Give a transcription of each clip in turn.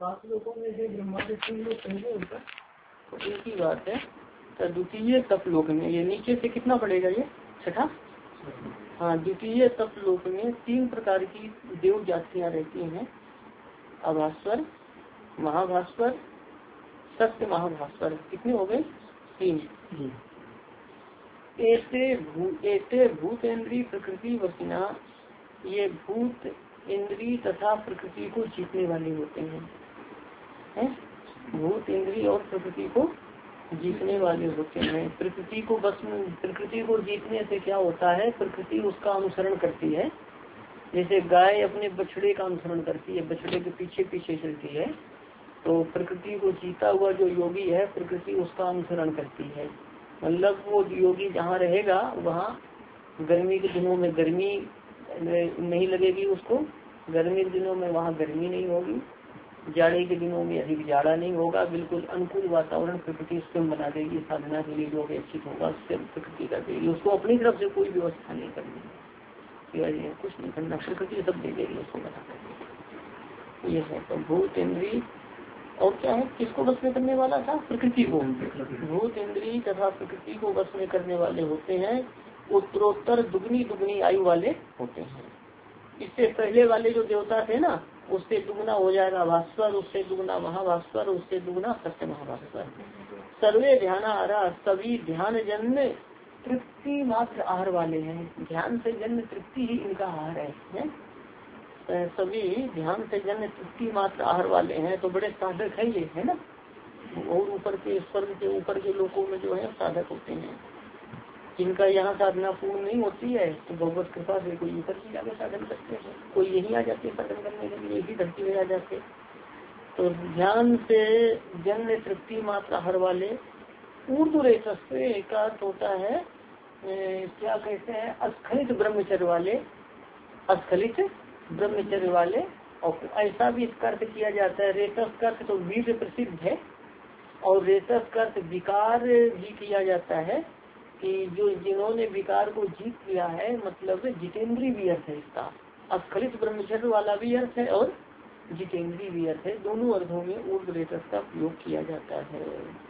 सात लोगों में से ब्रह्मा के 3 लोग पहले होता तो एक ही बात है। तो द्वितीय तपलोक में ये नीचे से कितना पड़ेगा ये छठा। हाँ, द्वितीय तपलोक में 3 प्रकार की देव जातियां रहती हैं। अभास्वर, महाभास्वर, सत्य महाभास्वर। कितने हो गए 3। एते भूतेन्द्रीय प्रकृति वसीना, ये भूत इंद्री तथा प्रकृति को जीतने वाले होते हैं। भूत इंद्री और प्रकृति को जीतने वाले होते हैं। प्रकृति को बस प्रकृति को जीतने से क्या होता है, प्रकृति उसका अनुसरण करती है। जैसे गाय अपने बछड़े का अनुसरण करती है, बछड़े के पीछे पीछे चलती है। तो प्रकृति को जीता हुआ जो योगी है, प्रकृति उसका अनुसरण करती है। मतलब वो योगी जहाँ रहेगा वहाँ गर्मी के दिनों में गर्मी नहीं लगेगी उसको, गर्मी के दिनों में वहाँ गर्मी नहीं होगी, जाड़े के दिनों में अधिक जाड़ा नहीं होगा। बिल्कुल अनुकूल वातावरण प्रकृति स्वयं बना देगी। साधना के लिए जो अपेक्षित होगा उससे प्रकृति कर देगी। उसको अपनी तरफ से कोई व्यवस्था नहीं करनी है, कुछ नहीं करना, प्रकृति सब दे देगी उसको बना करके। ये है तो भूत इंद्री और क्या है, किसको वश में करने वाला था, प्रकृति को। भूत इंद्री तथा प्रकृति को वश में करने वाले होते हैं। उत्तरोत्तर दुगनी दुगनी आयु वाले होते हैं। इससे पहले वाले जो देवता थे ना, उससे दुगना हो जाएगा भास्वर, उससे दुगना महाभास्वर, उससे दुगना सत्य महाभास्वर। सर्वे ध्यान आहार, सभी ध्यान जन्य तृप्ति मात्र आहार वाले हैं। ध्यान से जन्य तृप्ति ही इनका आहार है। सभी ध्यान से जन्य तृप्ति मात्र आहार वाले हैं। तो बड़े साधक है ये, है ना। और ऊपर के स्वर्ग के ऊपर के लोगों में जो है साधक होते हैं। जिनका यहाँ साधना पूर्ण नहीं होती है तो भगवत कृपा से कोई ऊपर ही जाकर साधन करते हैं, कोई यही आ जाते साधन करने के लिए, यही धरती में आ जाते। तो ध्यान से जन्य तृप्ति मात्र आहार वाले ऊर्ध्वरेतस्य का होता है क्या कहते हैं, अस्खलित ब्रह्मचर्य वाले, अस्खलित ब्रह्मचर्य वाले। और ऐसा भी इसका अर्थ किया जाता है, रेतस का अर्थ तो वीर प्रसिद्ध है और रेतस का अर्थ विकार भी किया जाता है कि जो जिन्होंने विकार को जीत लिया है, मतलब जितेंद्रीय भी अर्थ है इसका। अस्खलित ब्रह्मचर्य वाला भी अर्थ है और जितेंद्रीय भी अर्थ है। दोनों अर्थों में ऊर्ध्व रेतस का प्रयोग किया जाता है।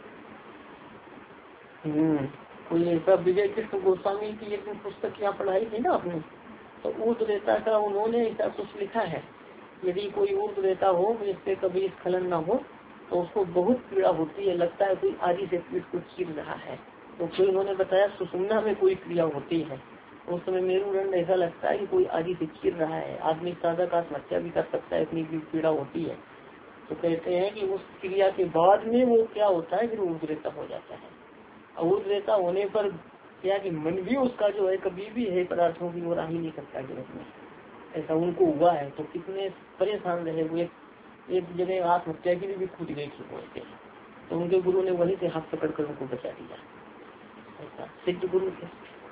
कोई ऐसा विजय कृष्ण गोस्वामी की एक पुस्तक यहाँ पढ़ाई थी ना आपने, तो ऊर्ध्व रेता का उन्होंने ऐसा कुछ लिखा है। यदि कोई ऊर्ध्व रेता हो जिससे कभी स्खलन न हो तो उसको बहुत पीड़ा होती है, लगता है कोई आदि से पीठ को चीर रहा है। तो फिर उन्होंने बताया सुषुम्ना में कोई क्रिया होती है, उस समय मेरुदंड ऐसा लगता है कि कोई आदि से चीर रहा है। आदमी साधक आत्महत्या भी कर सकता है, इतनी पीड़ा होती है। तो कहते हैं कि उस क्रिया के बाद में वो क्या होता है, फिर ऊर्ध्व रेता हो जाता है। और ऊर्ध्व रेता होने पर क्या कि मन भी उसका जो है कभी भी है पदार्थों की ओर ही नहीं करता जगत में। ऐसा उनको हुआ है तो कितने परेशान रहे हुए, एक जगह आत्महत्या के लिए भी कूद गए थे। तो उनके गुरु ने वहीं से हाथ पकड़ कर उनको बचा दिया, ऐसा सिद्ध गुरु थे।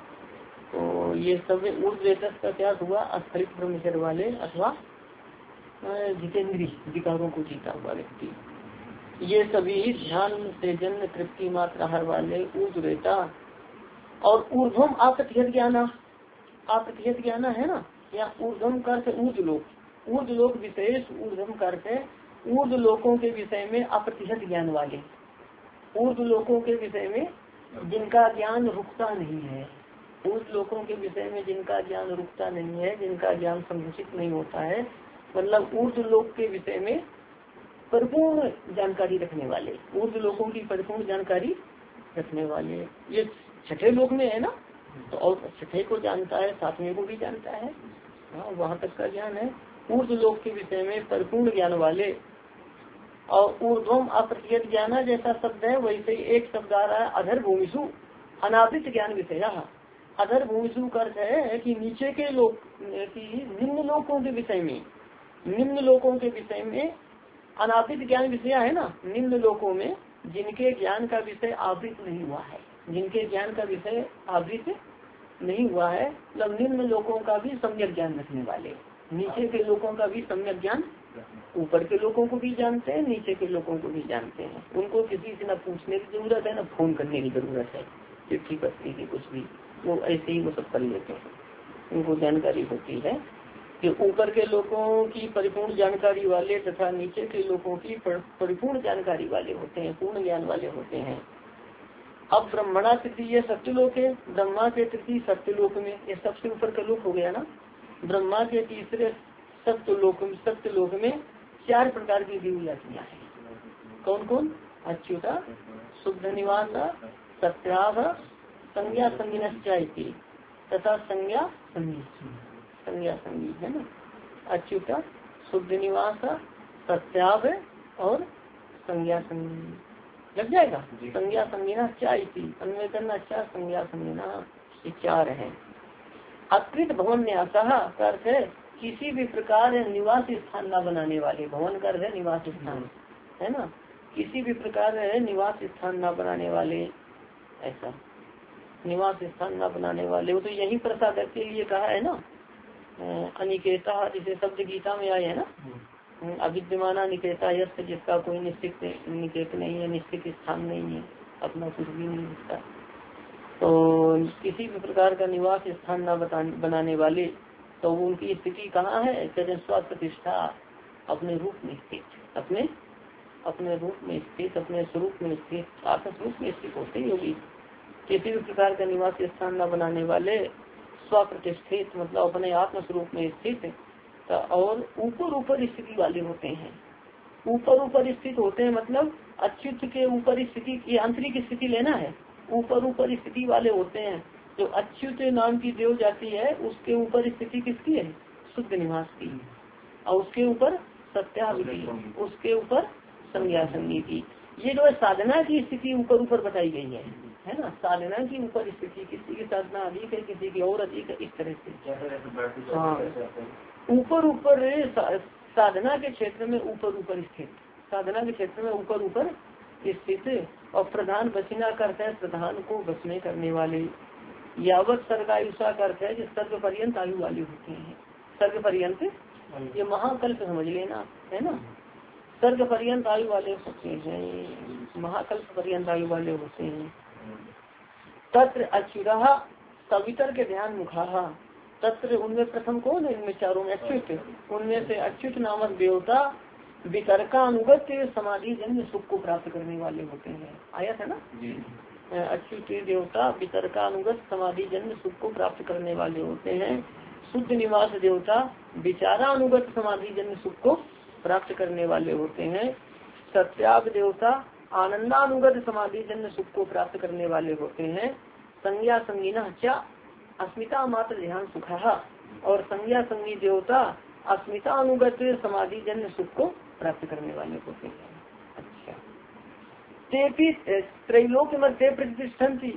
तो ये सब ऊर्ध्व रेतस का क्या हुआ, अस्खलित ब्रह्मचर्य वाले अथवा जितेंद्री विकारों को जीता हुआ व्यक्ति। ये सभी ध्यान से जन्य तृप्ति मात्र आहार वाले ऊर्ध्व रेता। और ऊर्ध्वम अप्रतिहत ज्ञाना, अप्रतिहत ज्ञाना है ना, या ऊर्ध्वम का अर्थ ऊर्ध्व लोक, ऊर्ध्व लोक विशेष, ऊर्ध्वम का अर्थ है ऊर्ध्व लोकों के विषय में अप्रतिहत ज्ञान वाले। ऊर्ध्व लोकों के विषय में जिनका ज्ञान रुकता नहीं है, ऊर्ध्व लोकों के विषय में जिनका ज्ञान रुकता नहीं है, जिनका ज्ञान संकुचित नहीं होता है, मतलब ऊर्ध्व लोक के विषय में परिपूर्ण जानकारी रखने वाले, ऊर्ध्व लोकों की परिपूर्ण जानकारी रखने वाले। ये छठे लोक में है ना, तो और छठे को जानता है, सातवें को भी जानता है, वहाँ तक का ज्ञान है। ऊर्ध्व लोक के विषय में परिपूर्ण ज्ञान वाले। और ऊर्ध्वम अप्रतिहत ज्ञान जैसा शब्द है वैसे एक शब्द आ रहा है अधर भूमिषु अनावृत ज्ञान विषय। अधर भूमिषु का अर्थ है कि नीचे के लोक की निम्न लोकों के विषय में, निम्न लोकों के विषय में अनावृत ज्ञान विषय है ना, निम्न लोकों में जिनके ज्ञान का विषय आवृत नहीं हुआ है, जिनके ज्ञान का विषय आवृत नहीं हुआ है, मतलब निम्न लोकों का भी सम्यक ज्ञान रखने वाले। नीचे के लोगों का भी सम्यक ज्ञान, ऊपर के लोगों को भी जानते हैं, नीचे के लोगों को भी जानते हैं। उनको किसी से न पूछने की जरूरत है, न फोन करने की जरूरत है, चिट्ठी पत्री की कुछ भी, वो ऐसे ही वो सब कर लेते हैं, उनको जानकारी होती है। कि ऊपर के लोगों की परिपूर्ण जानकारी वाले तथा नीचे के लोगों की परिपूर्ण जानकारी वाले होते हैं, पूर्ण ज्ञान वाले होते हैं। अब ब्रह्मणा तृतीय ये सत्यलोक है, ब्रह्मा के तृतीय सत्यलोक में, ये सबसे ऊपर का लोक हो गया ना। ब्रह्मा के तीसरे सत्यलोक में 4 प्रकार की दिव्य जातियां हैं। कौन कौन? अच्युता, शुद्ध निवास, सत्याह, संज्ञा संगिनश्चाइति तथा संज्ञा संगी है ना। अच्युता, शुद्ध निवास, सत्याव और संज्ञा संगी लग जाएगा। संज्ञा संगिना चाइति अन्वय करना, अच्छा संज्ञा संगिना, ये 4 है। अकृत भवन न्यासा का अर्थ है किसी भी प्रकार निवास स्थान न बनाने वाले, भवन का अर्थ है निवास स्थान है ना, किसी भी प्रकार निवास स्थान न बनाने वाले, ऐसा निवास स्थान न बनाने वाले। वो तो यही प्रसादक के लिए कहा है ना, अनिकेता जिसे शब्द गीता में आए है ना, अविद्यमाना निकेता यस्त, जिसका कोई निश्चित निकेत नहीं है, निश्चित स्थान नहीं है, अपना कुछ भी नहीं दिखता। तो किसी भी प्रकार का निवास स्थान न बनाने वाले, तो उनकी स्थिति कहाँ है? स्वास्थ्य प्रतिष्ठा, अपने रूप में स्थित, अपने रूप में स्थित, अपने स्वरूप में स्थित, आत्म स्वरूप में स्थित होते योगी। किसी भी प्रकार का निवास स्थान न बनाने वाले, स्वप्रतिष्ठित मतलब अपने आत्म स्वरूप में स्थित, और ऊपर स्थिति वाले होते हैं। ऊपर स्थित होते हैं मतलब अच्युत के ऊपर स्थिति, ये आंतरिक स्थिति लेना है। ऊपर स्थिति वाले होते हैं। जो अच्युत नाम की देव जाती है उसके ऊपर स्थिति किसकी है? शुद्ध निवास की। और उसके ऊपर सत्यावधि, उसके ऊपर संज्ञा संगी की। ये जो है साधना की स्थिति ऊपर बताई गई है ना। साधना की ऊपर स्थिति, किसी की साधना अधिक है, किसी की और अधिक है, इस तरह से। हाँ, ऊपर साधना के क्षेत्र में ऊपर स्थित, साधना के क्षेत्र में ऊपर स्थित। और प्रधान बचना करते हैं प्रधान को बचने करने वाले। यावत सर्गायुषा करते हैं जो सर्ग पर्यंत आयु वाले होते हैं। सर्ग पर्यंत, ये महाकल्प समझ लेना है ना, सर्ग पर्यंत आयु वाले होते हैं, महाकल्प पर्यंत आयु वाले होते हैं। तत्र अच्युता सवितर के ध्यान मुखा, तत्र उनमें प्रथम कौन है? इनमें चारों में अच्युत, उनमें से अच्युत नामक देवता वितर्कानुगत समाधि जन्म सुख को प्राप्त करने वाले होते हैं। आया था ना, अच्युत देवता वितर्कानुगत समाधि जन्म सुख को प्राप्त करने वाले होते हैं। शुद्ध निवास देवता विचारानुगत समाधि जन्म सुख को प्राप्त करने वाले होते हैं। सत्याग देवता आनंदानुगत समाधि जन्म सुख को प्राप्त करने वाले होते हैं। संज्ञा संगीना क्या अस्मिता मात्र ध्यान सुखा, और संज्ञा संगी देवता अस्मिता अनुगत समाधि जन्म सुख को प्राप्त करने वाले होते हैं। अच्छा, तेपी त्रैलोक्य मध्य प्रतिष्ठन्ति,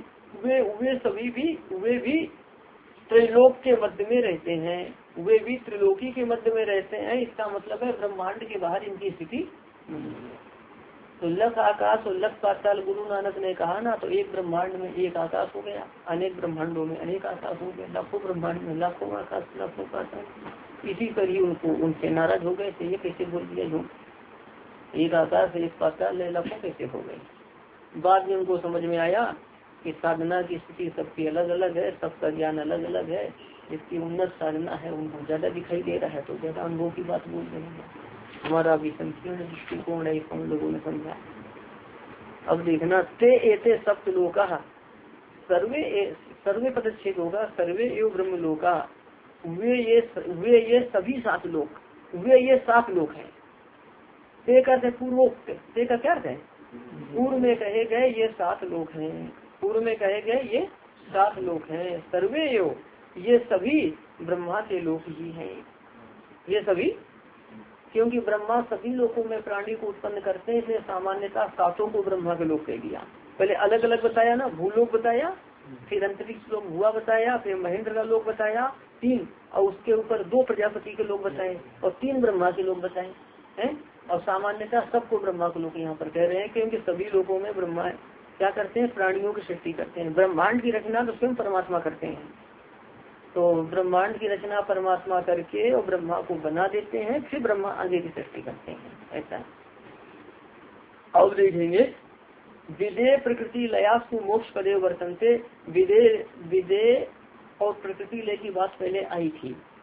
वे भी त्रैलोक के मध्य में रहते हैं, वे भी त्रिलोकी के मध्य में रहते हैं। इसका मतलब है ब्रह्मांड के बाहर इनकी स्थिति। तो लख आकाश और लख पाताल, गुरु नानक ने कहा ना, तो एक ब्रह्मांड में एक आकाश हो गया, अनेक ब्रह्मांडों में अनेक आकाश हो गए, लाखों ब्रह्मांड में लाखों आकाश, लाखों पाताल। इसी पर ही उनसे नाराज हो गए थे, ये कैसे बोल दिया झूठ, एक आकाश एक पाताल लाखों कैसे हो गए। बाद में उनको समझ में आया कि साधना की स्थिति सबकी अलग अलग है, सबका ज्ञान अलग अलग है। जिसकी उन्नत साधना है उनको ज्यादा दिखाई दे रहा है, तो ज्यादा अनुभव की बात बोल रहे हैं। हमारा भी संकीर्ण दृष्टिकोण है, हम लोगों ने समझा। अब देखना, ते एते सप्त लोका, सर्वे पदच्छेद होगा, सर्वे एवं ब्रह्म लोका, वे ये सभी 7 लोक, वे ये 7 लोक हैं। ते का पूर्वोक्त, ते का क्या अर्थ है? पूर्व में कहे गए ये 7 लोक हैं, पूर्व में कहे गए ये 7 लोक हैं। सर्वे एवं, ये सभी ब्रह्मा के लोक ही हैं, ये सभी, क्योंकि ब्रह्मा सभी लोकों में प्राणी को उत्पन्न करते हैं, इसलिए सामान्यतः 7 को ब्रह्मा के लोक कह दिया। पहले अलग अलग बताया ना, भूलोक बताया, फिर अंतरिक्ष लोक भुआ बताया, फिर महेंद्र का लोक बताया 3, और उसके ऊपर 2 प्रजापति के लोक बताए, और 3 ब्रह्मा के लोक बताए हैं। और सामान्यतः सबको ब्रह्मा के लोक यहाँ पर कह रहे हैं, क्योंकि सभी लोगों में ब्रह्मा क्या करते हैं? प्राणियों की सृष्टि करते हैं। ब्रह्मांड की रचना तो स्वयं परमात्मा करते हैं, तो ब्रह्मांड की रचना परमात्मा करके और ब्रह्मा को बना देते हैं, फिर ब्रह्मा आगे की सृष्टि करते हैं, ऐसा। अब देखेंगे, विदे प्रकृति लयासु मोक्ष पदे वर्तनते, विदे और प्रकृति लय की बात पहले आई थी।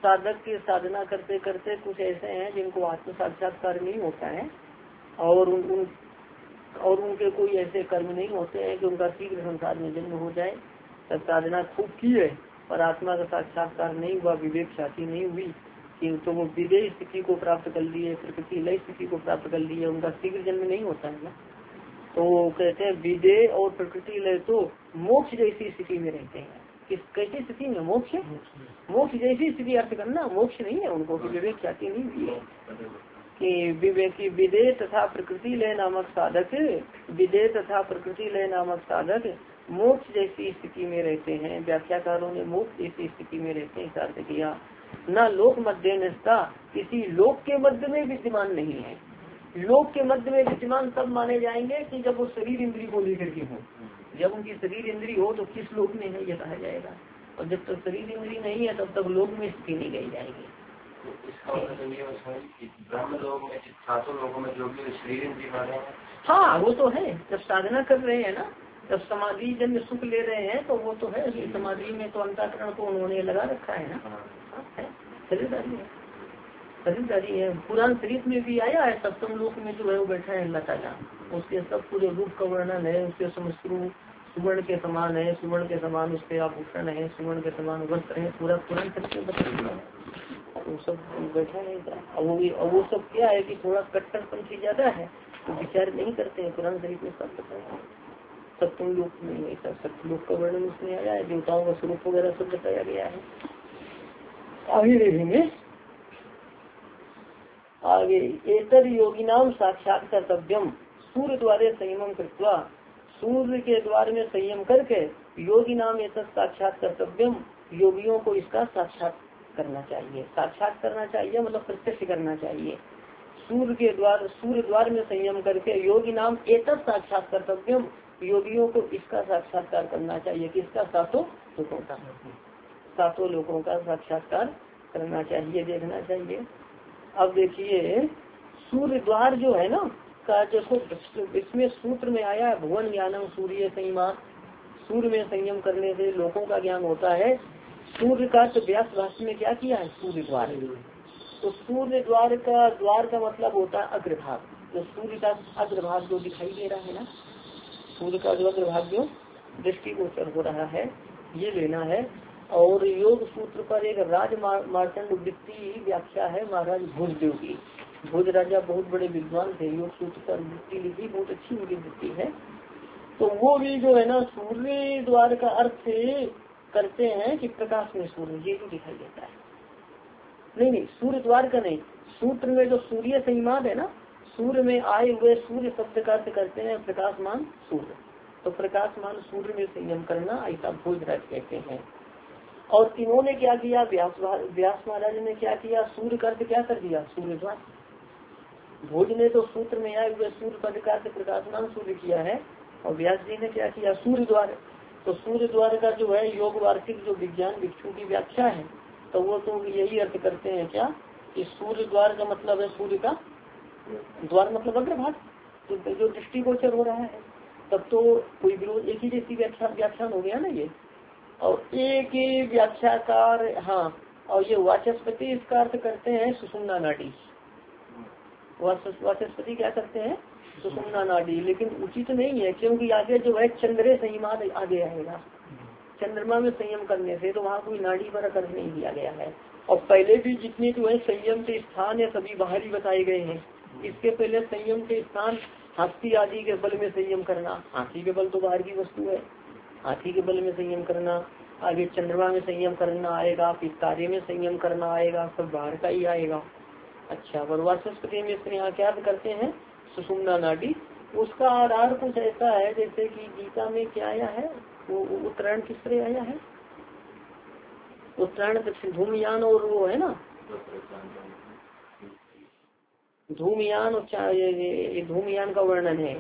साधक की साधना करते करते कुछ ऐसे हैं जिनको आत्म साक्षात्कार नहीं होता है और उनके कोई ऐसे कर्म नहीं होते हैं कि उनका शीघ्र संसार में जन्म हो जाए। तब साधना खूब की है पर आत्मा का साक्षात्कार नहीं हुआ, विवेक ख्याति नहीं हुई कि तो वो विदेह स्थिति को प्राप्त कर लिए, प्रकृति लय स्थिति को प्राप्त कर लिए, उनका शीघ्र जन्म नहीं होता है ना। तो कहते हैं विदेह और प्रकृति लय तो मोक्ष जैसी स्थिति में रहते हैं। किस कैसी स्थिति में? मोक्ष, मोक्ष जैसी स्थिति अर्थ करना, मोक्ष नहीं है उनको, विवेक ख्याति नहीं हुई है कि विवेकी विदेह तथा प्रकृति लय नामक साधक, विदेह तथा प्रकृति लय नामक साधक मोक्ष जैसी स्थिति में रहते हैं। व्याख्याकारों ने मोक्ष जैसी स्थिति में रहते हैं अर्थ किया। न लोक मध्य निष्ठा, किसी लोक के मध्य में विद्यमान नहीं है। लोक के मध्य में विद्यमान तब माने जाएंगे कि जब वो शरीर इंद्री को लेकर के हो। जब उनकी शरीर इंद्री हो तो किस लोक में है ये कहा जाएगा, और जब तक शरीर इंद्री नहीं है तब तक लोक में स्थिति नहीं गई जाएगी। ब्रह्म लोक में, सातों लोगों में जो भी शरीर इंद्री वाले हैं, हाँ वो तो है। जब साधना कर रहे हैं ना, जब समाधि जन्म सुख ले रहे हैं तो वो तो है। समाधि में तो अंतःकरण को उन्होंने लगा रखा है ना, शरीरदारी है, शरीरदारी है। पुराण शरीर में भी आया है, सप्तम लोक में जो है वो बैठा है अल्लाह ताला, उसके सब पूरे रूप का वर्णन है। उसके समस्तु सुवर्ण के समान है, सुवर्ण के समान उसके आभूषण है, सुवर्ण के समान वस्त्र है, पूरा पुराण शरीर में बताया वो सब बैठा है। अब वो सब क्या है कि थोड़ा कट्टरपंथी ज्यादा है तो विचार नहीं करते हैं। पुराण शरीर में सब बताया, सप्तम लोक में ऐसा सप्तलोक का वर्णन उसमें आया है, देवताओं का स्वरूप वगैरह सब बताया गया है। आगे देखेंगे आगे, एतर योगी नाम साक्षात कर्तव्यम सूर्य द्वारे संयम कृत्वा, सूर्य के द्वार में संयम करके योगी नाम एतर साक्षात कर्तव्यम, योगियों को इसका साक्षात करना चाहिए। साक्षात करना चाहिए मतलब प्रत्यक्ष करना चाहिए। सूर्य द्वार में संयम करके योगी नाम एतर साक्षात कर्तव्यम, योगियों को इसका साक्षात्कार करना चाहिए। किसका? सातों लोगों का, सातों लोगों का साक्षात्कार करना चाहिए, देखना चाहिए। अब देखिए सूर्य द्वार जो है ना का जो इसमें सूत्र में आया है, भुवन ज्ञानम सूर्य संयमा, सूर्य में संयम करने से लोगों का ज्ञान होता है। सूर्य का तो व्यास भाष्य में क्या किया है? सूर्य द्वार। तो सूर्य द्वार का मतलब होता है अग्रभाग, जो सूर्य का अग्रभाग जो दिखाई दे रहा है ना, सूर्य का जो अग्रभाग जो दृष्टिगोचर हो रहा है, ये लेना है। और योग सूत्र पर एक राज मार्तंड वृत्ति व्याख्या है महाराज भोजदेव की। भोज राजा बहुत बड़े विद्वान थे, योग सूत्र पर वृत्ति लिखी, बहुत अच्छी उनकी वृत्ति है। तो वो भी जो है ना सूर्य द्वार का अर्थ करते हैं कि प्रकाश में सूर्य, ये भी दिखाई देता है। नहीं, सूर्य द्वार का नहीं, सूत्र में जो सूर्य संयमान है ना, सूर्य में आए हुए सूर्य शब्द का अर्थ करते हैं प्रकाशमान सूर्य। तो प्रकाशमान सूर्य में संयम करना, ऐसा भोजराज कहते हैं। और तीनों ने क्या किया? व्यास महाराज ने क्या किया? सूर्य का अर्थ क्या कर दिया? सूर्य द्वार। भोज ने तो सूत्र में आए हुए सूर्य पद का अर्थ प्रकाशमान सूर्य किया है, और व्यास जी ने क्या किया? सूर्य द्वार। तो सूर्य द्वार का जो है योग वार्षिक जो विज्ञान भिक्षु की व्याख्या है, तो वो तो यही अर्थ करते हैं क्या कि सूर्य द्वार का मतलब है सूर्य का द्वार मतलब अग्रभाग, तो जो दृष्टिगोचर हो रहा है। तब तो कोई विरोध, एक ही जैसी व्याख्यान हो गया ना ये। और एक ही व्याख्याकार, हाँ, और ये वाचस्पति इसका अर्थ करते हैं सुषुम्ना नाड़ी। वाचस्पति क्या करते हैं? सुषुम्ना नाड़ी। लेकिन उचित नहीं है, क्योंकि आगे जो है चंद्रे संयमान आगे आएगा। चंद्रमा में संयम करने से तो वहाँ कोई नाड़ी पर अर्थ नहीं दिया गया है। और पहले भी जितने जो है संयम के स्थान है सभी बाहरी बताए गए हैं। इसके पहले संयम के स्थान हाथी आदि के बल में संयम करना, हाथी के बल तो बाहर की वस्तु है, हाथी के बल में संयम करना। आगे चंद्रमा में संयम करना आएगा, फिर तारे में संयम करना आएगा, सब बाहर का ही आएगा। अच्छा, पर वाचस्पति में इसमें यहाँ क्या करते हैं? सुषुम्ना नाड़ी। उसका आधार कुछ ऐसा है जैसे कि गीता में क्या आया है, वो उत्तरायण किस तरह आया है? उत्तरायण धूमयान और वो है ना धूमयान, और ये धूमयान का वर्णन है।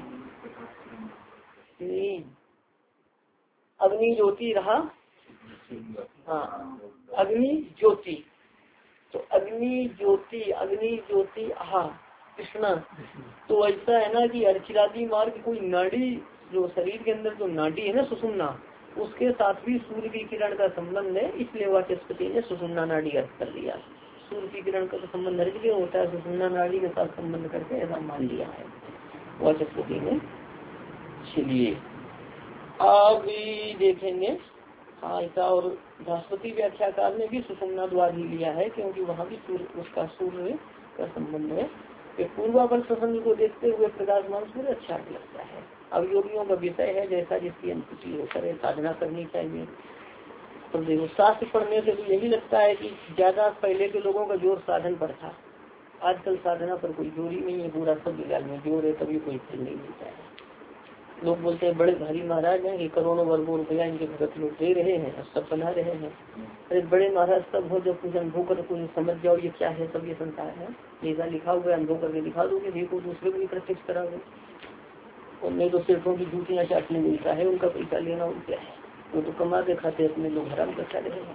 अग्नि ज्योति रहा, हाँ, अग्नि ज्योति। तो अग्नि ज्योति आहा कृष्णा। तो ऐसा है ना कि अर्चिरादि मार्ग कोई नाड़ी जो शरीर के अंदर जो नाड़ी है ना सुषुम्ना, उसके साथ भी सूर्य की किरण का संबंध है, इसलिए वाचस्पति ने सुषुम्ना नाड़ी अर्थ कर लिया। सूर्य की किरण का संबंध हर जगह होता है, सुषुम्ना नाड़ी के साथ संबंध करके ऐसा मान लिया है वाचस्पति ने। चलिए अब देखेंगे। हाँ, ऐसा और बृहस्पति व्याख्याकार ने भी सुषुम्ना द्वार ही लिया है, क्योंकि वहाँ भी सूर्य उसका सूर्य का संबंध है। कि पूर्वापर प्रसंग को देखते हुए प्रकाशमान सूर्य अच्छा लगता है। अब योगियों का विषय है, जैसा जिसकी अनुमति हो करे साधना करनी चाहिए। तो देखो शास्त्र पढ़ने से तो यही लगता है कि ज्यादा पहले के लोगों का जोर साधन पर था, आजकल साधना पर कोई जोर ही नहीं है, पूरा सब जगह में जोर है, तभी कोई फल नहीं मिलता है। लोग बोलते हैं बड़े भारी महाराज हैं कि करोड़ों वर्गों रुपया इनके भगत लोग दे रहे हैं और सब बना रहे हैं। अरे बड़े महाराज सब हो, जब कुछ अनुभव कर कुछ समझ जाओ ये क्या है, सब ये संसार है, ऐसा लिखा हुआ है, अनुभव करके दिखा दोगे, देखो दूसरे को भी प्रत्यक्ष करा दो। और नहीं तो सेठों की जूतियाँ चाटने मिलता है, उनका पैसा लेना और क्या है, वो तो कमा के खाते अपने लोग हराम करता रहेगा।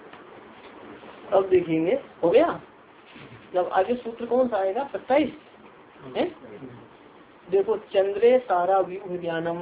अब देखेंगे हो गया। जब आगे सूत्र कौन सा आएगा 27 है। देखो चंद्रे तारा व्यूह ज्ञानम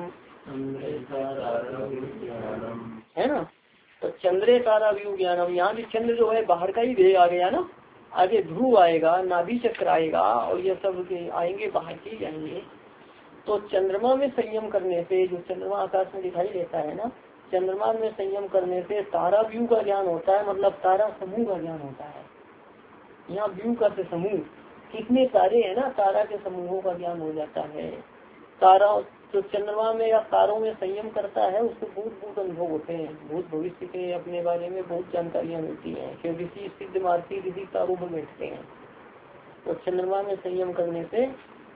है ना, तो चंद्रे तारा व्यूह ज्ञानम, यहाँ भी चंद्र जो है बाहर का ही भेद आ गया ना, आगे ध्रुव आएगा, नाभि चक्र आएगा और ये सब के आएंगे बाहर के जाएंगे। तो चंद्रमा में संयम करने से, जो चंद्रमा आकाश में दिखाई देता है ना, चंद्रमा में संयम करने से तारा व्यू का ज्ञान होता है, मतलब तारा समूह का ज्ञान होता है। यहाँ व्यू का से समूह, कितने तारे हैं ना, तारा के समूहों का ज्ञान हो जाता है। तारा जो चंद्रमा में या तारों में संयम करता है उसको बहुत अनुभव होते हैं, भूत भविष्य के अपने बारे में बहुत जानकारियाँ मिलती हैं, क्योंकि किसी सिद्ध मार्गी किसी तारों में बैठते हैं। तो चंद्रमा में संयम करने से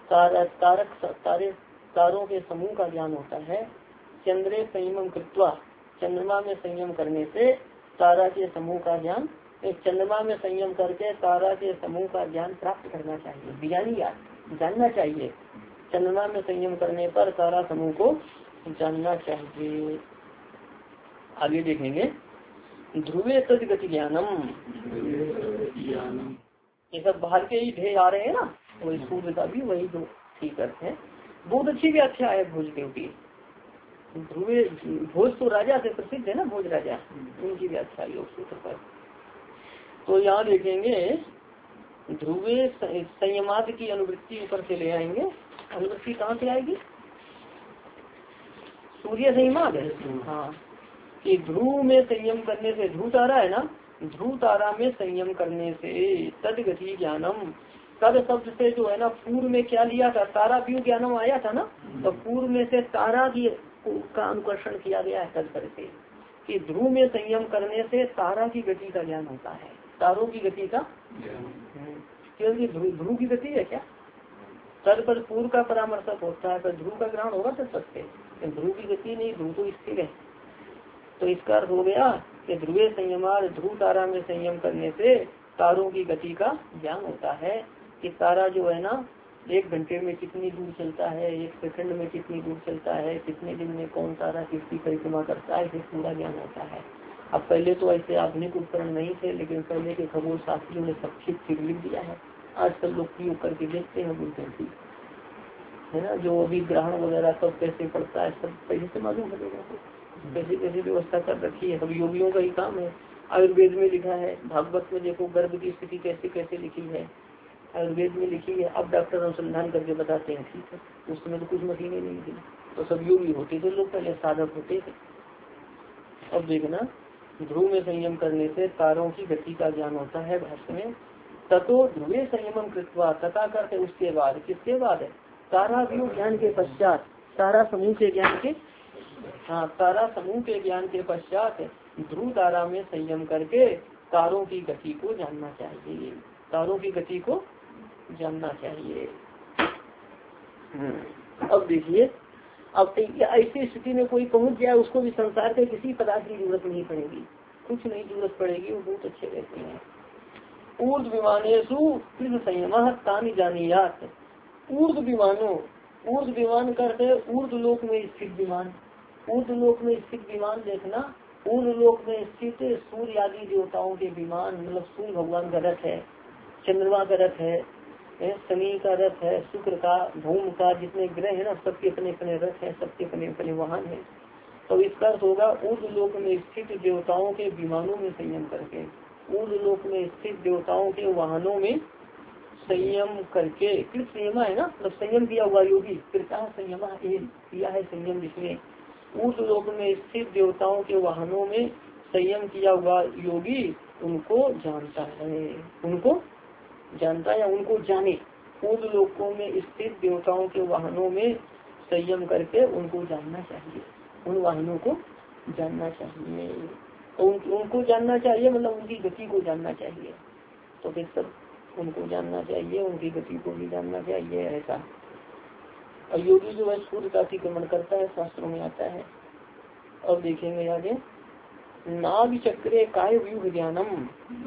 तारों के समूह का ज्ञान होता है। चंद्रे संयम कृत्वा, चंद्रमा में संयम करने से तारा के समूह का ज्ञान, चंद्रमा में संयम करके तारा के समूह का ज्ञान प्राप्त करना चाहिए, विज्ञानी जानना चाहिए। चंद्रमा में संयम करने पर तारा समूह को जानना चाहिए। आगे देखेंगे ध्रुवे तद गति ज्ञानम, ये सब बाहर के ही ढेर आ रहे हैं ना, वही सूर्य का भी वही जो ठीक अर्थ है। बहुत अच्छी व्याख्या है भोजदेव की। ध्रुवे, भोज तो राजा से प्रसिद्ध है ना, भोज राजा, उनकी व्याख्या योग सूत्र पर। तो यहाँ देखेंगे ध्रुवे संयमाद की अनुवृत्ति ऊपर से ले आएंगे। अनुवृत्ति कहाँ से आएगी? सूर्य संयमाद है। हाँ, कि ध्रुव में संयम करने से, ध्रुव तारा है ना, ध्रुव तारा में संयम करने से तद गति ज्ञानम, तद शब्द से जो है ना पूर्व में क्या लिया था, तारा व्यू ज्ञानम आया था ना, तो पूर्व में से तारा की का अनुकर्षण किया गया है तद करके, कि ध्रुव में संयम करने से तारा की गति का ज्ञान होता है, तारों की गति का। क्योंकि ध्रुव की गति है क्या, तद पर पूर्व का परामर्शक होता है, पर ध्रुव का ग्रहण होगा तो सत्य, ध्रुव की गति नहीं, ध्रुव तो स्थिर है। तो इसका अर्थ हो गया कि ध्रुवे संयमार, ध्रुव तारा में संयम करने से तारों की गति का ज्ञान होता है, कि तारा जो है ना 1 घंटे में कितनी दूर चलता है, 1 सेकंड में कितनी दूर चलता है, कितने दिन में कौन तारा किसकी परिक्रमा करता है, इसे पूरा ज्ञान होता है। अब पहले तो ऐसे आधुनिक उपकरण नहीं थे, लेकिन पहले के खगोल शास्त्रियों ने सब ठीक लिख दिया है। आजकल लोग प्रयोग करके देखते हैं, बोलते हैं ठीक है ना। जो अभी ग्रहण वगैरह सब कैसे पड़ता है सब पहले से मालूम लगेगा, कैसे कैसे व्यवस्था कर रखी है, सब योगियों का ही काम है। आयुर्वेद में लिखा है, भागवत में देखो गर्भ की स्थिति कैसे कैसे लिखी है, आयुर्वेद में लिखी है। अब डॉक्टर अनुसंधान करके बताते हैं, ठीक है, उस समय तो कुछ मशीनें नहीं थी, तो सब योगी होते थे लोग, पहले साधक होते थे। अब देखना ध्रुव में संयम करने से तारों की गति का ज्ञान होता है। भाष्य में ततो ध्रुवे संयमम कृत्वा, तथा करते उसके बाद, किसके बाद है, तारा व्यू ज्ञान के पश्चात, तारा समूह के ज्ञान के, हाँ तारा समूह के ज्ञान के पश्चात ध्रुव तारा में संयम करके तारों की गति को जानना चाहिए, तारों की गति को जानना चाहिए। अब देखिए, अब ऐसी स्थिति में कोई पहुंच गया, उसको भी संसार के किसी पदार्थ की जरूरत नहीं पड़ेगी, कुछ नहीं जरूरत पड़ेगी, वो बहुत अच्छे रहते हैं। ऊर्ध विमानेशु कृष्ण संयम तानी जानियात, ऊर्ध विमानों, ऊर्ध विमान करते ऊर्ध लोक में स्थित विमान, ऊर्ध लोक में स्थित विमान देखना, ऊर्ध लोक में स्थित सूर्य आदि देवताओं के विमान, मतलब सूर्य भगवान का रथ है, चंद्रमा का रथ है, शनि का रथ है, शुक्र का, धूम का, जितने ग्रह है ना सबके अपने अपने रथ है, सबके अपने अपने वाहन है। तो इसका अर्थ होगा ऊर्ध्व लोक में स्थित देवताओं के विमानों में संयम करके, ऊर्ध्व लोक में स्थित देवताओं के वाहनों में संयम करके। कृत संयमा है ना, मतलब संयम किया हुआ योगी, कृता संयमा किया है संयम, जिसमें ऊर्ध्व लोक में स्थित देवताओं के वाहनों में संयम किया हुआ योगी उनको जानता है, उनको जानता है या उनको जाने। ऊर्ध्व लोकों में स्थित देवताओं के वाहनों में संयम करके उनको जानना चाहिए, उन वाहनों को जानना चाहिए। तो उनको जानना चाहिए मतलब उनकी गति को जानना चाहिए। तो फिर सब उनको जानना चाहिए, उनकी गति को भी जानना चाहिए ऐसा। और योगी जो है सूर्य का अतिक्रमण करता है, शास्त्रों में आता है। अब देखेंगे आगे, नाभि चक्रे काय व्यूह ज्ञानम।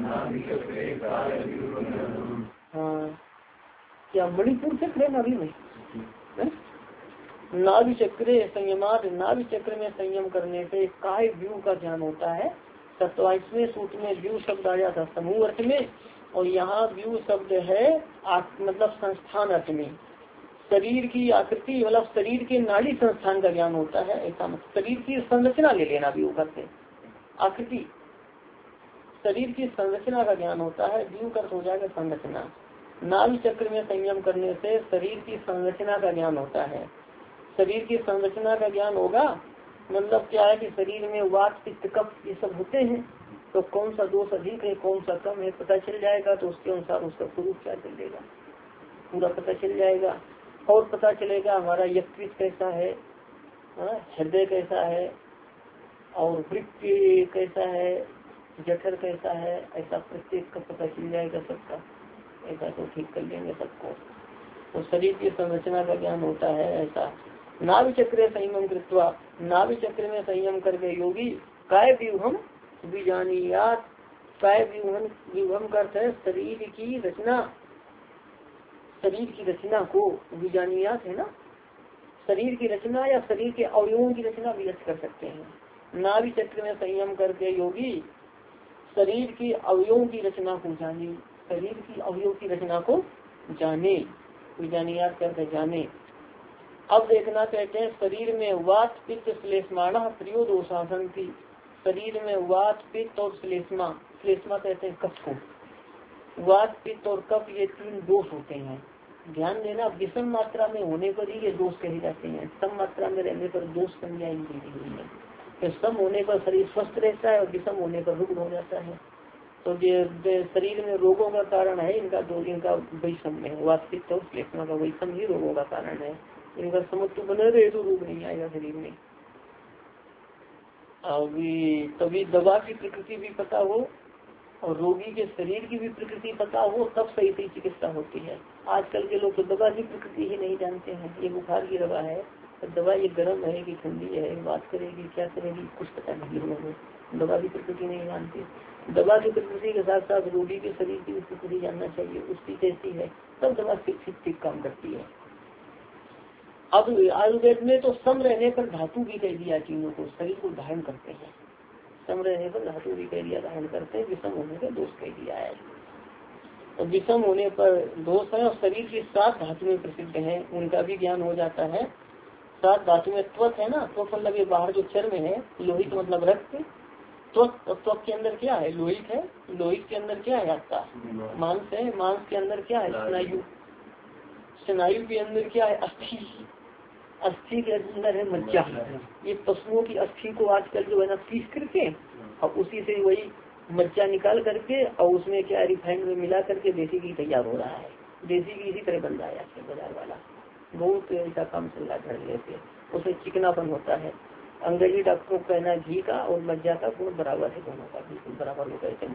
हाँ, क्या मणिपुर चक्र है नाभि में? नाभि चक्रे संयमाद, नाभि चक्र में संयम करने से काय व्यू का ज्ञान होता है। 27वें सूत्र में व्यू शब्द आया था समूह अर्थ में, और यहाँ व्यू शब्द है मतलब संस्थान अर्थ में। शरीर की आकृति मतलब शरीर के नाड़ी संस्थान का ज्ञान होता है, ऐसा मतलब शरीर की संरचना ले लेना व्यू करते, आकृति शरीर की संरचना का ज्ञान होता है। व्यू का हो जाएगा संरचना। नाभि चक्र में संयम करने से शरीर की संरचना का ज्ञान होता है। शरीर की संरचना का ज्ञान होगा मतलब क्या है कि शरीर में वात पित्त कफ ये सब होते हैं, तो कौन सा दोष अधिक है कौन सा कम है पता चल जाएगा। तो उसके अनुसार उसका स्वरूप क्या चलेगा पूरा पता चल जाएगा। और पता चलेगा हमारा यकृत कैसा है, हृदय कैसा है, और वृक्क कैसा है, जठर कैसा है, ऐसा प्रत्येक का पता चल जाएगा सबका। ऐसा तो ठीक कर लेंगे सबको। तो शरीर की संरचना का ज्ञान होता है ऐसा। नाभि चक्र संयम कृत्वा, नाभि चक्र में संयम करके योगी काय व्यूहम विजानियात। काय व्यूहम करते है शरीर की रचना, शरीर की रचना को विजानियात है ना, शरीर की रचना या शरीर के अवयवों की रचना भी अर्थ कर सकते हैं। नाभि चक्र में संयम करके योगी शरीर की अवयवों की रचना को जाने, शरीर की अवयव की रचना को जाने, विजानियात करके जाने। अब देखना कहते हैं शरीर में वात पित्त श्लेष्माणा त्रयोदोषासन थी। शरीर में वात पित्त और श्लेष्मा, श्लेष्मा कहते हैं कफ को। वात पित्त और कफ ये 3 दोष होते हैं। ध्यान देना, विषम मात्रा में होने पर ही ये दोष कहे जाते हैं, सम मात्रा में रहने पर दोष संज्ञा इनकी दी हुई है। तो सम होने पर शरीर स्वस्थ रहता है और विषम होने पर रुग्ण हो जाता है। तो ये शरीर में रोगों का कारण है इनका इनका वैषम्य है, वात पित्त और श्लेष्मा का वैषम्य ही रोगों का कारण है। इनका समत्व बने रहे तो रोग नहीं आएगा शरीर में। अभी तभी दवा की प्रकृति भी पता हो और रोगी के शरीर की भी प्रकृति पता हो तब सही सही चिकित्सा होती है। आजकल के लोग तो दवा की प्रकृति ही नहीं जानते हैं। ये बुखार की दवा है तो दवा ये गर्म है कि ठंडी है, बात करेगी क्या करेगी कुछ पता नहीं लोगों को, दवा की प्रकृति नहीं जानते। दवा की प्रकृति के साथ साथ रोगी के शरीर की भी प्रकृति जानना चाहिए, उसकी कैसी है, तब दवा ठीक काम करती है। अब आयुर्वेद में तो सम रहने पर धातु भी कह दिया चीजों को, शरीर को धारण करते हैं। सम रहने पर धातु भी कह दिया धारण करते हैं, विषम होने पर दोष कह दिया है। तो विषम होने पर दोष है और शरीर की 7 धातुएं प्रसिद्ध हैं, उनका भी ज्ञान हो जाता है। 7 धातुएं त्वक है ना, त्वक मतलब ये बाहर जो चर्म है, लोहित मतलब रक्त, त्वक के अंदर क्या है लोहित है, लोहित के अंदर क्या है आपका मांस है, मांस के अंदर क्या है स्नायु, स्नायु के अंदर क्या है अस्थि, अस्थि के अंदर है मज्जा। ये पशुओं की अस्थि को आजकल जो है ना पीस करके और उसी से वही मज्जा निकाल करके और उसमें क्या रिफाइंड में मिला करके देसी घी तैयार हो रहा है। देसी घी इसी तरह बन रहा है आजकल बाजार वाला, बहुत ऐसा काम चल रहा है घर लेके, उसमें चिकनापन होता है। अंग्रेजी डॉक्टरों का कहना घी का और मज्जा का गुण बराबर है, दोनों का बिल्कुल बराबर हो कहते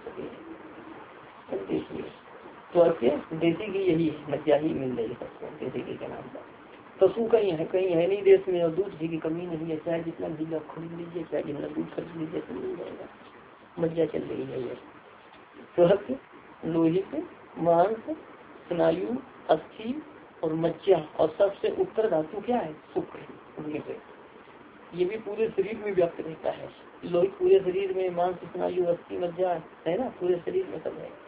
हैं। देखिए तो देसी घी यही है, मज्जा ही मिल रही है सबको देसी घी के नाम पर। पशु कहीं है नहीं देश में और दूध घी की कमी नहीं है, चाहे जितना घी आप खरीद लीजिए चाहे जितना दूध खरीद लीजिए तो मिल जाएगा, मज्जा चल रही है ये। त्वक, लोहित, मांस, स्नायु, अस्थि और मज्जा और सबसे उत्तर धातु क्या है शुक्र। ये भी पूरे शरीर में व्याप्त रहता है। लोहित पूरे शरीर में, मांस, स्नायु, अस्थि, मज्जा है ना, पूरे शरीर में सब है।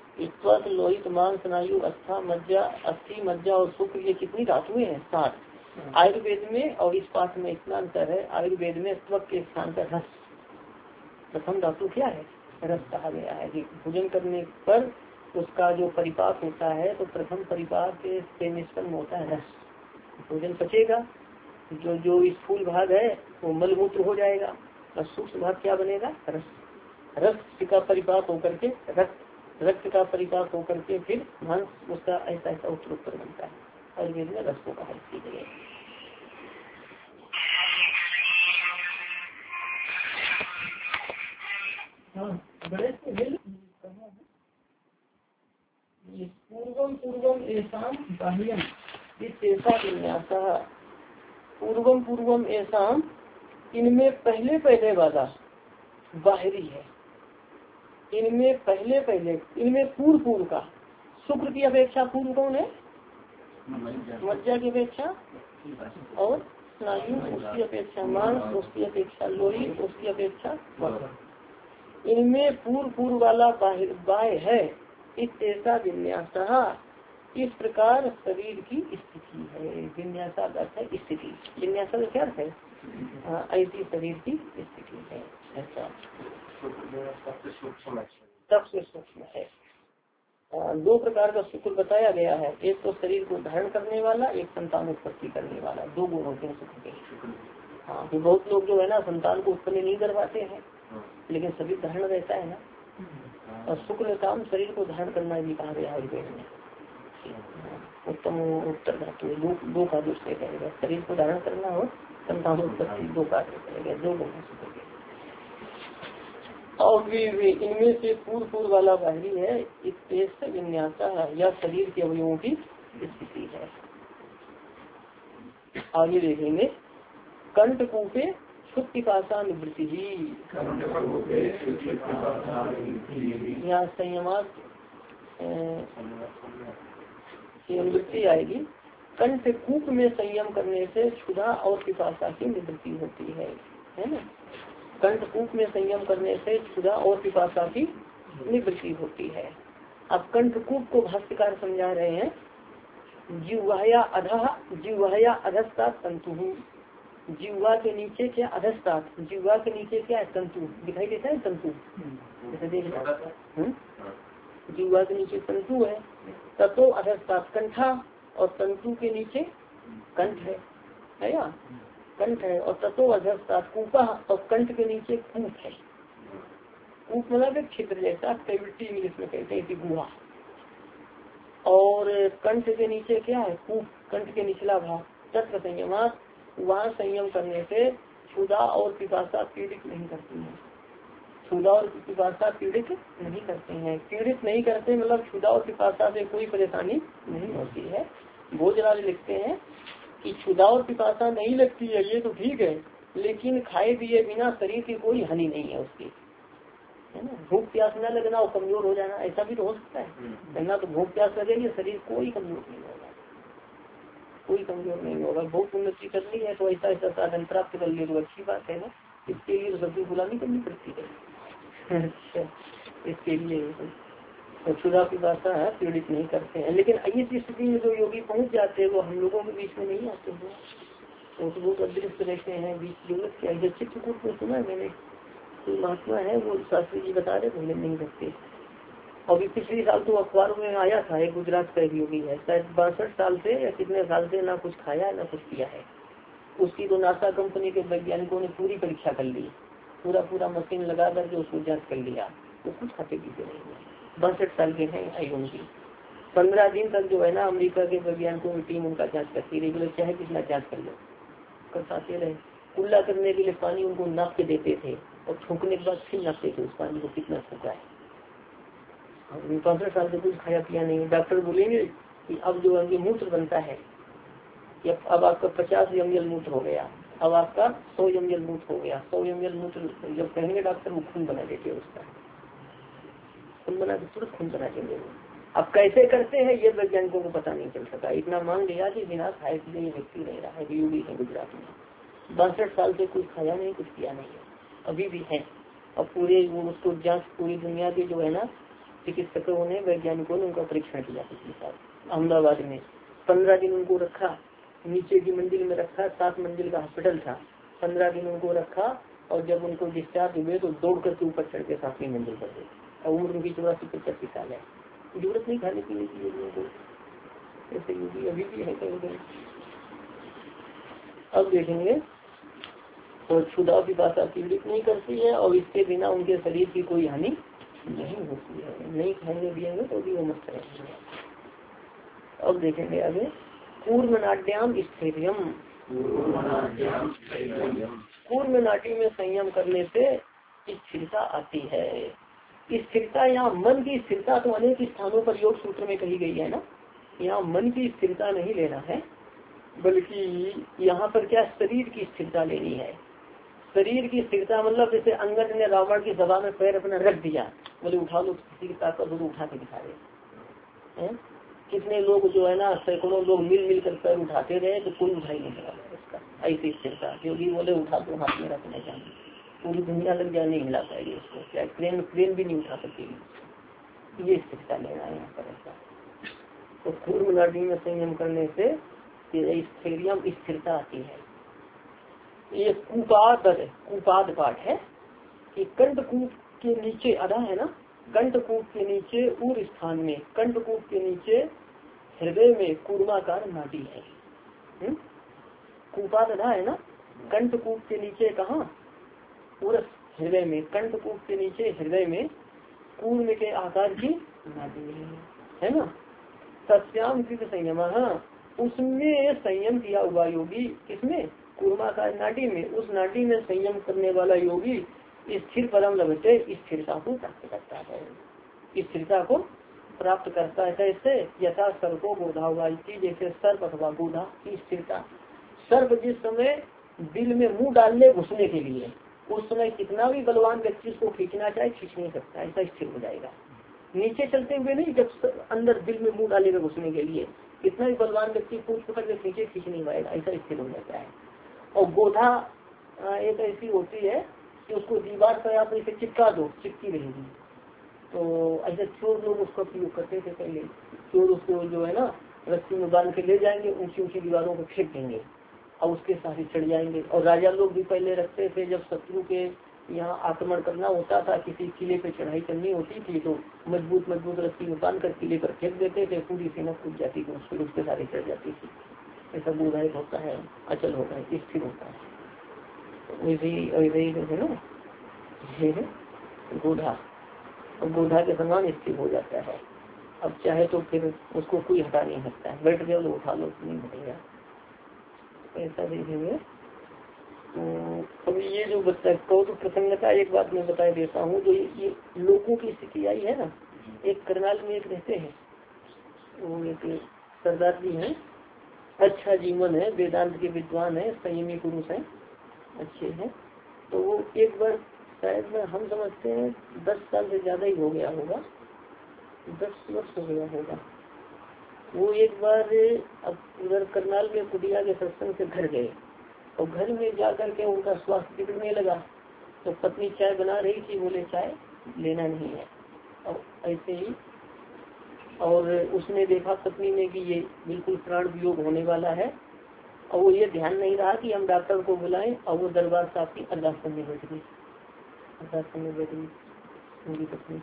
त्वक, लोहित, मांस, स्नायु, अस्थि, मज्जा और शुक्र ये कितनी धातुएं हैं 7। आयुर्वेद में और इस पाठ में इतना अंतर है। आयुर्वेद में त्वक के स्थान पर रस, प्रथम धातु क्या है, रस कहा गया है कि भोजन करने पर उसका जो परिपाक होता है तो प्रथम परिपाक से निष्पन्न होता है रस। भोजन पचेगा, जो जो स्थूल भाग है वो मलमूत्र हो जाएगा और सूक्ष्म भाग क्या बनेगा, रस। रस का परिपाक होकर के रक्त, रक्त का परिपाक होकर के फिर मांस, उसका ऐसा ऐसा उत्तर बनता है। आयुर्वेद में रस को कहा इसकी जगह। पूर्वम पूर्वम ऐसा बाह्यम ऐसा विन्यासा, पूर्वम पूर्वम ऐसा, इनमें पहले पहले वाला बाहरी है, इनमें पहले पहले, इनमें पूर्व पूर्व का। शुक्र की अपेक्षा पूर्व कौन है, मज्जा की अपेक्षा, और स्नायु उसकी अपेक्षा मांस, उसकी अपेक्षा लोही, उसकी अपेक्षा वक्र। इनमें पूर्व पूर्व वाला बाह्य है। इस ऐसा विन्यासा, इस प्रकार शरीर की स्थिति है। विन्यासा अर्थ है स्थिति, विन्यासा का क्या अर्थ है, ऐसी शरीर की स्थिति है। ऐसा सबसे सूक्ष्म है। दो प्रकार का शुक्र बताया गया है, एक तो शरीर को धारण करने वाला, एक संतान उत्पत्ति करने वाला, दो गुण होते हैं शुक्र के। हाँ, तो बहुत लोग जो है ना संतान को उत्पन्न नहीं करवाते हैं, लेकिन शरीर धारण रहता है ना। और शुक्र काम शरीर को धारण करना भी कहा गया आयुर्वेद में। उत्तम उत्तर धातु दो कार्य से करेगा, शरीर को धारण करना और संतान उत्पत्ति, दो कार्य करेगा, दो गुण शुक्र के। और इनमें से पूर्व पूर्व वाला बाहरी है। इस विन्यासा या शरीर के अवयवों की स्थिति है। आगे देखेंगे, कंठकूपे क्षुत्पिपासा निवृत्ति ही, यहाँ संयमात निवृत्ति आएगी। कंठकूप में संयम करने से क्षुधा और पिपासा की निवृत्ति होती है ना। कंठकूप में संयम करने से क्षुधा और पिपासा की निवृत्ति होती है। अब कंठकूप को भाष्यकार समझा रहे हैं, जिह्वाया अधः, जिह्वाया अधस्तात् तंतु, जिह्वा के नीचे क्या अधस्तात्, जिह्वा के नीचे क्या है तंतु, दिखाई देता है तंतु, जैसे देख जिह्वा के नीचे तंतु है, ततो अधस्तात् कंठा, और तंतु के नीचे कंठ है या कंठ है, और ततो अधस्तात् कूपा, और कंठ के नीचे कूप है। कूप मतलब एक छिद्र जैसा, कैविटी इंग्लिश में कहते हैं गुहा। और कंठ के नीचे क्या है, कूप, कंठ के निचला भाग। तत्र संयमात, वहाँ संयम करने से क्षुधा और पिपासा पीड़ित नहीं करती है। क्षुधा और पिपासा पीड़ित नहीं करते हैं, पीड़ित नहीं करते मतलब क्षुधा और पिपासा से कोई परेशानी नहीं होती है। भोजराज लिखते हैं कि क्षुधा और पिपासा नहीं लगती है, ये तो ठीक है, लेकिन खाए पिए बिना शरीर की कोई हानि नहीं है उसकी, है ना। भूख प्यास न लगना और कमजोर हो जाना, ऐसा भी तो हो सकता है ना। तो भूख प्यास लगेगी, शरीर कोई कमजोर नहीं होगा, कोई कमजोर नहीं होगा। बहुत उन्नति करनी है तो ऐसा ऐसा साधन प्राप्त कर लिए तो अच्छी बात है ना। इसके लिए तो सबकी गुलामी करनी पड़ती है। अच्छा, इसके लिए तो क्षुधा पिपासा है पीड़ित नहीं करते हैं। लेकिन इस स्थिति में जो योगी पहुंच जाते हैं वो हम लोगों के बीच में नहीं आते हैं, वो तो बहुत अदृश्य रहते हैं। बीच जरूरत क्या है, चित्रकूट को सुना है मैंने, कोई महात्मा है वो शास्त्री जी बता रहे थे, नहीं रखते। अभी पिछले साल तो अखबारों में आया था, एक गुजरात का एक योगी है, शायद 62 साल से या कितने साल से ना कुछ खाया ना कुछ किया है। उसकी तो नासा कंपनी के वैज्ञानिकों ने पूरी परीक्षा कर ली, पूरा मशीन लगा करके उसको जांच कर लिया, तो कुछ खाते पीते नहीं है। 62 साल के हैं आयु उनकी। 15 दिन तक जो है ना अमेरिका के वैज्ञानिकों की टीम उनका जांच करती रही, बोले चाहे कितना जांच कर लो, करते रहे। कुल्ला करने के लिए पानी उनको नाप के देते थे और छूकने के बाद फिर नापते थे उस पानी को कितना छूका है। 65 साल से कुछ खाया पिया नहीं। डॉक्टर बोलेंगे कि अब जो है मूत्र बनता है, अब आपका 50 ml मूत्र हो गया, अब आपका 100 ml मूत्र हो गया। 100 ml मूत्र जब कहेंगे डॉक्टर वो खून बना देते हैं, उसका खून बना के तुरंत खून बना देंगे। अब कैसे करते हैं ये वैज्ञानिकों को पता नहीं चल सका। इतना मान लिया कि बिना खाए पिए ये व्यक्ति रह रहा है, योगी है गुजरात में। 62 साल से कुछ खाया नहीं कुछ किया नहीं है, अभी भी है। और पूरे उसको जांच पूरी दुनिया के जो है ना चिकित्सकों ने वैज्ञानिकों ने उनका परीक्षण किया पिछले साल अहमदाबाद में। 15 दिन उनको रखा नीचे की मंजिल में रखा, 7 मंजिल का हॉस्पिटल था, 15 दिन उनको रखा और जब उनको डिस्चार्ज हुए तो दौड़ करके ऊपर चढ़ के 7वीं मंजिल पर गए। और उम्र उनकी 84-85 साल है। जरूरत नहीं खाने पीने की लोगों को, ऐसे योगी अभी भी है कहीं कहीं। अब देखेंगे तो क्षुधा की भाषा पीड़ित नहीं करती है और इसके बिना उनके शरीर की कोई हानि नहीं होती है। नहीं खाएंगे पिएंगे तो भी वो मस्त रहेंगे। अब देखेंगे आगे पूर्व नाट्याम स्थैर्यम। पूर्व नाट्य में संयम करने से स्थिरता आती है। स्थिरता यहाँ मन की स्थिरता तो अनेक स्थानों पर योग सूत्र में कही गई है ना, यहाँ मन की स्थिरता नहीं लेना है, बल्कि यहाँ पर क्या शरीर की स्थिरता लेनी है। शरीर की स्थिरता मतलब जैसे अंगद ने रावण की सभा में पैर अपना रख दिया, बोले उठा लो, किसी की ताकत हो तो उठा के दिखा रहे। कितने लोग जो है ना, सैकड़ों लोग मिल कर पैर उठाते रहे तो कोई उठाई नहीं लगा उसका, ऐसी स्थिरता। क्योंकि बोले उठा तो हाथ में रखना चाहिए, पूरी दुनिया लग जाए नहीं हिला पाएगी उसको, चाहे क्रेन भी नहीं उठा सकेगी। ये स्थिरता लेना है यहाँ पर ऐसा। तो पूर्व नाड़ी में संयम करने से स्थैर्यम स्थिरता आती है। ये कुपाद पाठ है कि कंठकूप के नीचे अदा है ना, कंठकूप के नीचे उर स्थान में, कंठकूप के नीचे हृदय में कूर्माकार नाड़ी है। कुपाद अदा है ना, कंठकूप के नीचे कहाँ, उर हृदय में, कंठकूप के नीचे हृदय में कूर्म के आकार की नाड़ी है ना। सत्याम कृत संयम, उसमें संयम किया हुआ योगी, किसमें, कूर्माकार नाड़ी में, उस नाड़ी में संयम करने वाला योगी स्थिर परम लभते, स्थिरता को प्राप्त करता है। स्थिरता को प्राप्त करता है कैसे, यथा सर्पो गोधा हुआ, जैसे सर्प अथवा गोधा की स्थिरता। सर्प जिस समय दिल में मुंह डालने घुसने के लिए, उस समय कितना भी बलवान व्यक्ति उसको खींचना चाहे खींच नहीं सकता, ऐसा स्थिर हो जाएगा। नीचे चलते हुए नहीं, जब अंदर दिल में मुंह डालेगा घुसने के लिए, कितना भी बलवान व्यक्ति पूछ पकड़ के खींच नहीं पाएगा, ऐसा स्थिर हो जाता है। और गोधा एक ऐसी होती है कि उसको दीवार पर आप इसे चिपका दो, चिपकी रहेगी। तो ऐसे चोर लोग उसका प्रयोग करते थे पहले। चोर उसको जो है ना रस्सी में बांध के ले जाएंगे, ऊंची ऊंची दीवारों पर फेंक देंगे और उसके साथ ही चढ़ जाएंगे। और राजा लोग भी पहले रखते थे, जब शत्रु के यहाँ आक्रमण करना होता था, किसी किले पे चढ़ाई करनी होती थी, तो मजबूत रस्सी में बांध कर किले पर फेंक देते थे, पूरी सेना कूद जाती थी, फिर उसके सारे चढ़ जाती थी। ऐसा गोधायक होता है, अचल होता है, स्थिर होता है। वैसे ही है ना ये है गोधा, और गोधा के समान स्थिर हो जाता है। अब चाहे तो फिर उसको कोई हटा नहीं सकता है, बैठ गया तो उठा लो, नहीं हटेगा। ऐसा देखेंगे। तो अभी ये जो बच्चा को तो प्रसन्नता एक बात मैं बता देता हूँ, जो ये लोगों की स्थिति आई है ना, एक करनाल में एक रहते हैं, वो एक सरदार जी हैं, अच्छा जीवन है, वेदांत के विद्वान है, संयमी पुरुष है, अच्छे हैं। तो वो एक बार शायद हम समझते हैं 10 साल से ज्यादा ही हो गया होगा, 10 वर्ष हो गया होगा। वो एक बार अब उधर करनाल में कुटिया के सत्संग से घर गए और घर में जाकर के उनका स्वास्थ्य बिगड़ने लगा। तो पत्नी चाय बना रही थी, बोले चाय लेना नहीं है, और ऐसे ही। और उसने देखा पत्नी ने कि ये बिल्कुल प्राण वियोग होने वाला है, और वो ये ध्यान नहीं रहा कि हम डॉक्टर को बुलाएं, और वो दरबार साहब की अरदास करने बैठ गई, उनकी पत्नी।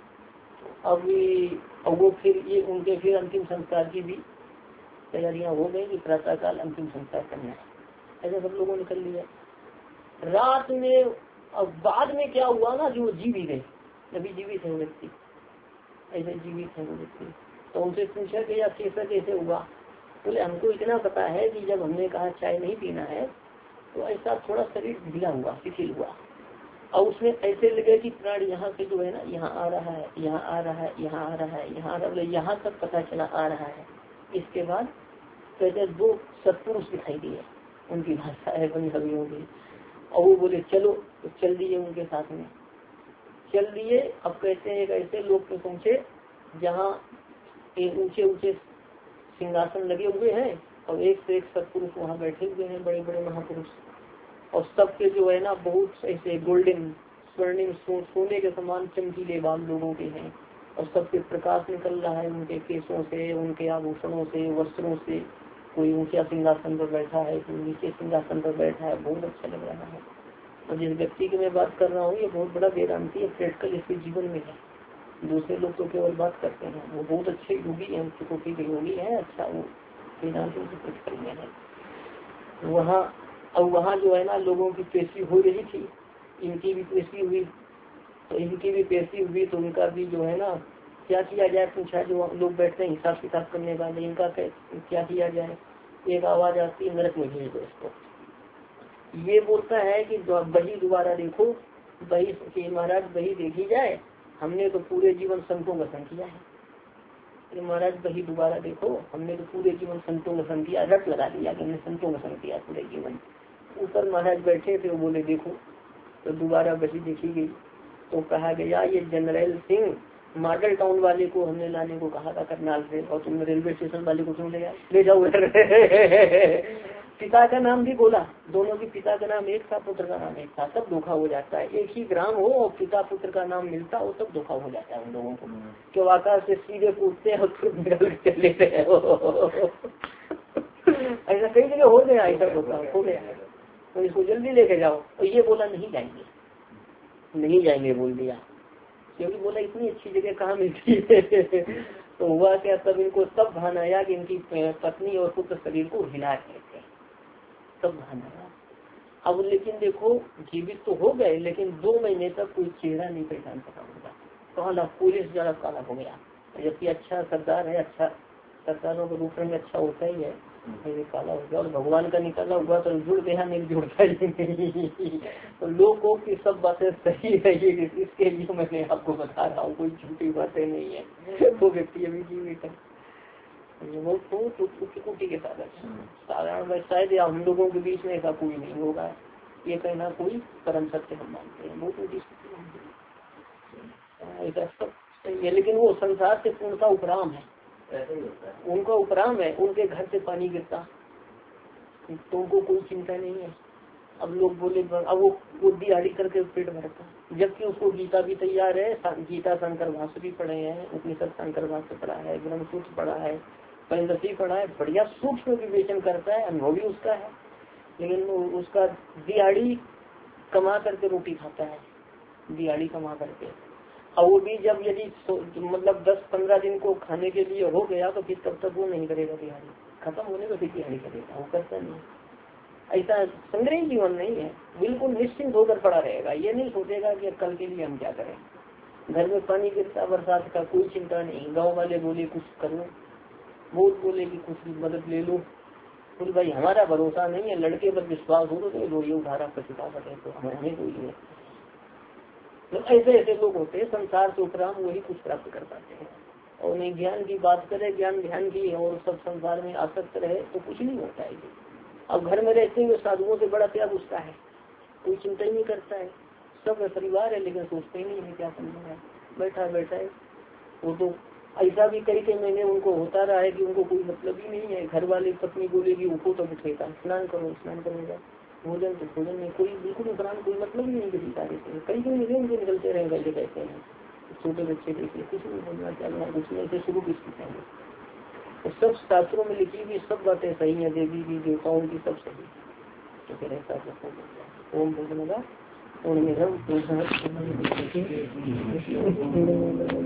अब वो फिर ये उनके फिर अंतिम संस्कार की भी तैयारियां हो गई कि प्रातः काल अंतिम संस्कार करना है, ऐसा सब लोगों ने कर लिया। रात में अब बाद में क्या हुआ ना, जो जीवित है, अभी जीवित है वो व्यक्ति, ऐसे जीवित है वो व्यक्ति। तो उनसे पूछा कि या कैसे हुआ, बोले हमको इतना पता है कि जब हमने कहा चाय नहीं पीना है तो ऐसा थोड़ा शरीर ढीला हुआ, शिथिल हुआ, और उसमें ऐसे लगे कि प्राण यहाँ से जो है ना, यहाँ आ रहा है, यहाँ आ रहा है, यहाँ आ रहा है, यहाँ आ रहा है, यहाँ तक पता चला आ रहा है। इसके बाद कहते 2 सत्पुरुष दिखाई दिए, उनकी भाषा है पंजाबियों की, और वो बोले चलो, तो चल दिए उनके साथ में, चल दिए। अब कहते हैं ऐसे लोग के पहुँचे जहाँ ऊंचे ऊंचे सिंहासन लगे हुए हैं, और एक से एक सत्पुरुष वहाँ बैठे हुए हैं, बड़े बड़े महापुरुष, और सबके जो है ना बहुत ऐसे गोल्डन स्वर्णिम सोने के समान चमकीले बाल लोगों के हैं, और सबके प्रकाश निकल रहा है उनके केसों से, उनके आभूषणों से, वस्त्रों से, कोई ऊंचा सिंहासन पर बैठा है, कोई नीचे सिंहासन पर बैठा है, बहुत अच्छा लग रहा है। और जिस व्यक्ति की मैं बात कर रहा हूँ ये बहुत बड़ा वेदांती है, प्रैक्टिकल इसके जीवन में है। दूसरे लोग तो केवल बात करते हैं, वो बहुत अच्छे योगी है, उनकी कोटि के योगी है, अच्छा वो वेदांतियों से प्रैक्टिकल में है वहाँ। अब वहाँ जो है ना लोगों की पेशी हो रही थी, इनकी भी पेशी हुई, तो इनकी भी पेशी हुई तो उनका भी जो है ना क्या किया जाए पूछा, जो लोग बैठते हैं हिसाब किताब करने वाले, इनका क्या किया जाए। एक आवाज आती है नरक में भेज दो इसको। ये बोलता है कि बही दोबारा देखो, बही कि महाराज बही देखी जाए, हमने तो पूरे जीवन संतों का संग किया है। महाराज बही दोबारा देखो, हमने तो पूरे जीवन संतों का संग किया, रट लगा दिया कि हमने संतों का संग किया पूरे जीवन। ऊपर महाराज बैठे थे, वो बोले देखो, तो दोबारा बही देखी गई तो कहा गया ये जनरल सिंह मॉडल टाउन वाले को हमने लाने को कहा था करनाल से, और तुमने रेलवे स्टेशन वाले को क्यों ले जाओ उधर। पिता का नाम भी बोला, दोनों की पिता का नाम एक था, पुत्र का नाम एक था, तब धोखा हो जाता है। एक ही ग्राम हो और पिता पुत्र का नाम मिलता हो तब धोखा हो जाता है उन लोगों को, क्यों आकाश से सीधे पूछते हैं और खुद निकल चले गए। ऐसा कई जगह हो गया, ऐसा धोखा हो गया, तो इसको जल्दी लेके जाओ। और ये बोला नहीं जाएंगे, नहीं जाएंगे बोल दिया, क्योंकि बोला इतनी अच्छी जगह कहाँ मिलती है। तो हुआ क्या, तब इनको तब भान आया कि इनकी पत्नी और पुत्र शरीर को हिला रहे थे, तब भान आया। अब लेकिन देखो जीवित तो हो गए, लेकिन 2 महीने तक कोई चेहरा नहीं पहचान सका उनका, काला पुलिस जरा काला हो गया। जबकि अच्छा सरदार है, अच्छा सरदारों का रूप रंग अच्छा होता ही है, काला हो गया। और भगवान का निकाला हुआ तो जुड़ गया, नहीं जुड़ता ही नहीं। तो लोगों की सब बातें सही है, ये इसके लिए मैंने आपको बता रहा हूँ, कोई झूठी बातें नहीं है। वो व्यक्ति अभी जीवित है, वो तो कुटी के साधारण शायद या हम लोगों के बीच में ऐसा कोई नहीं होगा, ये कहना कोई परम सत्य हम मानते हैं, बहुत ऊँची ऐसा सब सही है। लेकिन वो संसार से पूर्णता उपराम है, उनका उपराम है, उनके घर से पानी गिरता तो उनको कोई चिंता नहीं है। अब लोग बोले, अब वो दिहाड़ी करके पेट भरता, जबकि उसको गीता भी तैयार है, गीता शंकर भाष्य भी पढ़े हैं, उपनिषद शंकर भाष्य पढ़ा है, ब्रह्मसूत्र पढ़ा है, पंचदशी पढ़ा है, बढ़िया सूक्ष्म विवेचन करता है, अनुभव भी उसका है। लेकिन उसका दिहाड़ी कमा करके रोटी खाता है, दिहाड़ी कमा करके। और वो भी जब यदि मतलब 10-15 दिन को खाने के लिए हो गया तो फिर तब तक वो नहीं करेगा, दिहाड़ी खत्म होने को फिर दिहाड़ी करेगा, वो करता नहीं। ऐसा संग्रही जीवन नहीं है, बिल्कुल निश्चिंत होकर पड़ा रहेगा, ये नहीं सोचेगा कि कल के लिए हम क्या करें। घर में पानी गिरता बरसात का कोई चिंता नहीं, गाँव वाले बोले कुछ करो, बहुत बोले कि कुछ मदद ले लो, बोले भाई हमारा भरोसा नहीं है, लड़के पर विश्वास हो तो रोड़ी उधारा पछता करे तो हमें कोई है। तो ऐसे ऐसे लोग होते हैं संसार से उपराम, वही कुछ प्राप्त कर पाते हैं। और नहीं ज्ञान की बात करे, ज्ञान ध्यान की, और सब संसार में आसक्त रहे तो कुछ नहीं होता है। अब घर में रहते हुए साधुओं से बड़ा त्याग उसका है, कोई चिंता ही नहीं करता है, सब परिवार है लेकिन सोचते ही नहीं है क्या करना है, बैठा बैठा है। वो तो ऐसा भी कई महीने उनको होता रहा है कि उनको कोई मतलब ही नहीं है। घर वाले पत्नी बोलेगी उठो तो उठेगा, स्नान करो स्नान करेगा, भोजन तो भोजन नहीं, कोई बिल्कुल उपरांत कोई मतलब ही नहीं किसी कार्य से। कई महीने उनके निकलते रहे, कैसे कहते हैं छोटे बच्चे देखिए, कुछ नहीं बोलना चलना, कुछ नहीं से शुरू किसकी चाहिए। तो सब शास्त्रों में लिखी हुई सब बातें सही है, देवी की देवताओं की सब सही। तो फिर ऐसा ओम भोजन